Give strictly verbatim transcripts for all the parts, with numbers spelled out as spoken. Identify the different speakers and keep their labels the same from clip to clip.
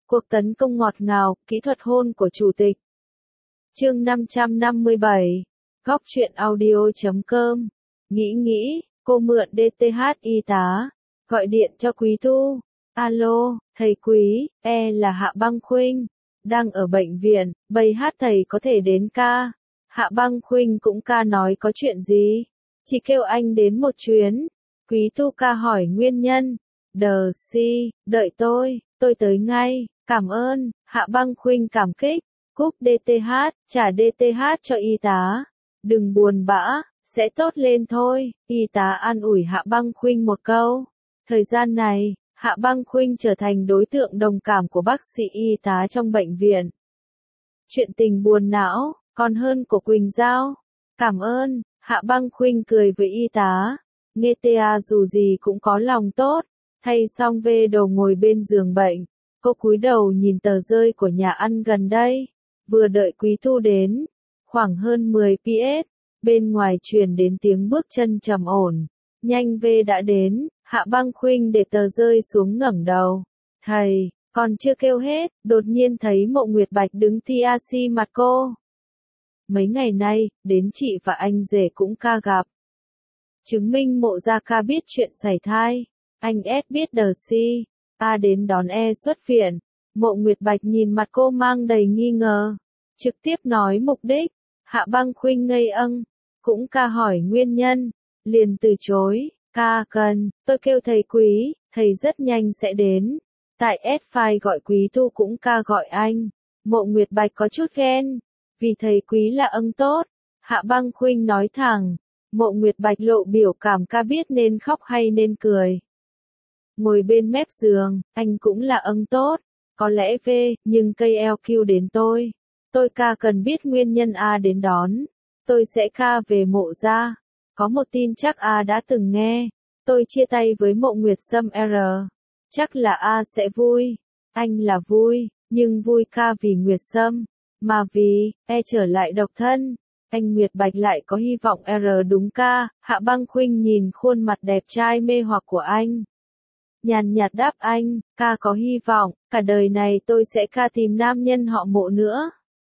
Speaker 1: Cuộc tấn công ngọt ngào, kỹ thuật hôn của chủ tịch. Chương năm trăm năm mươi bảy. Góc truyện audio chấm com. Nghĩ nghĩ, cô mượn đê tê hát y tá. Gọi điện cho Quý Thu. Alo, thầy Quý, e là Hạ Băng Khuynh. Đang ở bệnh viện, bầy hát thầy có thể đến ca. Hạ Băng Khuynh cũng ca nói có chuyện gì. Chỉ kêu anh đến một chuyến. Quý Thu ca hỏi nguyên nhân. Đờ si, đợi tôi, tôi tới ngay, cảm ơn. Hạ Băng Khuynh cảm kích. Cúp đê tê hát, trả đê tê hát cho y tá. Đừng buồn bã, sẽ tốt lên thôi. Y tá an ủi Hạ Băng Khuynh một câu. Thời gian này, Hạ Băng Khuynh trở thành đối tượng đồng cảm của bác sĩ y tá trong bệnh viện. Chuyện tình buồn não, còn hơn của Quỳnh Giao. Cảm ơn, Hạ Băng Khuynh cười với y tá. Nghe ta dù gì cũng có lòng tốt. Thay xong về đồ ngồi bên giường bệnh. Cô cúi đầu nhìn tờ rơi của nhà ăn gần đây. Vừa đợi Quý Thu đến. Khoảng hơn mười phút. Bên ngoài truyền đến tiếng bước chân trầm ổn. Nhanh về đã đến. Hạ Băng Khuynh để tờ rơi xuống ngẩng đầu. Thầy, còn chưa kêu hết. Đột nhiên thấy Mộ Nguyệt Bạch đứng tia si mặt cô. Mấy ngày nay, đến chị và anh rể cũng ca gặp. Chứng minh Mộ gia ca biết chuyện sảy thai. Anh S biết đờ si. A đến đón E xuất viện. Mộ Nguyệt Bạch nhìn mặt cô mang đầy nghi ngờ. Trực tiếp nói mục đích. Hạ Băng Khuynh ngây âng. Cũng ca hỏi nguyên nhân. Liền từ chối. Ca cần, tôi kêu thầy Quý, thầy rất nhanh sẽ đến. Tại S-File gọi Quý Thu cũng ca gọi anh. Mộ Nguyệt Bạch có chút ghen. Vì thầy Quý là ân tốt. Hạ Băng Khuynh nói thẳng. Mộ Nguyệt Bạch lộ biểu cảm ca biết nên khóc hay nên cười. Ngồi bên mép giường, anh cũng là ân tốt. Có lẽ về, nhưng cây eo kêu đến tôi. Tôi ca cần biết nguyên nhân A đến đón. Tôi sẽ ca về Mộ gia. Có một tin chắc A đã từng nghe. Tôi chia tay với Mộ Nguyệt Sâm R. Chắc là A sẽ vui. Anh là vui, nhưng vui ca vì Nguyệt Sâm. Mà vì, E trở lại độc thân. Anh Nguyệt Bạch lại có hy vọng R đúng ca. Hạ Băng Khuynh nhìn khuôn mặt đẹp trai mê hoặc của anh. Nhàn nhạt đáp anh, ca có hy vọng, cả đời này tôi sẽ ca tìm nam nhân họ Mộ nữa.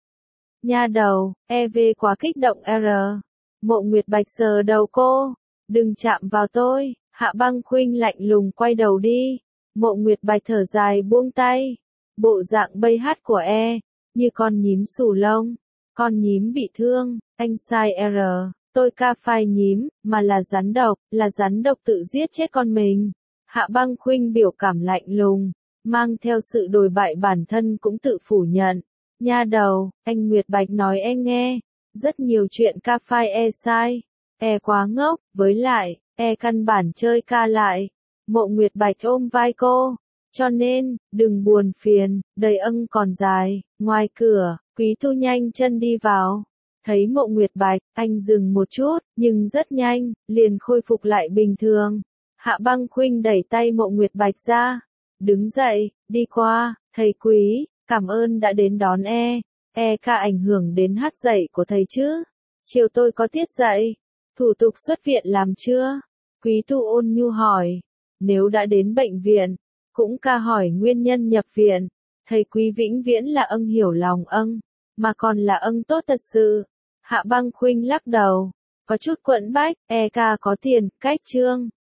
Speaker 1: Nha đầu, e vê quá kích động R. Mộ Nguyệt Bạch sờ đầu cô. Đừng chạm vào tôi. Hạ Băng Khuynh lạnh lùng quay đầu đi. Mộ Nguyệt Bạch thở dài buông tay. Bộ dạng bầy hát của E. Như con nhím xù lông. Con nhím bị thương. Anh sai R. Tôi ca phai nhím. Mà là rắn độc. Là rắn độc tự giết chết con mình. Hạ Băng Khuynh biểu cảm lạnh lùng. Mang theo sự đồi bại bản thân cũng tự phủ nhận. Nha đầu, anh Nguyệt Bạch nói E nghe. Rất nhiều chuyện ca phai E sai. E quá ngốc, với lại, E căn bản chơi ca lại. Mộ Nguyệt Bạch ôm vai cô. Cho nên, đừng buồn phiền, đời ân còn dài. Ngoài cửa, Quý Thu nhanh chân đi vào. Thấy Mộ Nguyệt Bạch, anh dừng một chút, nhưng rất nhanh, liền khôi phục lại bình thường. Hạ Băng Khuynh đẩy tay Mộ Nguyệt Bạch ra. Đứng dậy, đi qua, thầy Quý, cảm ơn đã đến đón E. E ca ảnh hưởng đến hát dạy của thầy chứ? Chiều tôi có tiết dạy. Thủ tục xuất viện làm chưa? Quý Thu ôn nhu hỏi. Nếu đã đến bệnh viện, cũng ca hỏi nguyên nhân nhập viện. Thầy Quý vĩnh viễn là ân hiểu lòng ân, mà còn là ân tốt thật sự. Hạ Băng Khuynh lắc đầu. Có chút quẫn bách, E ca có tiền, cách trương.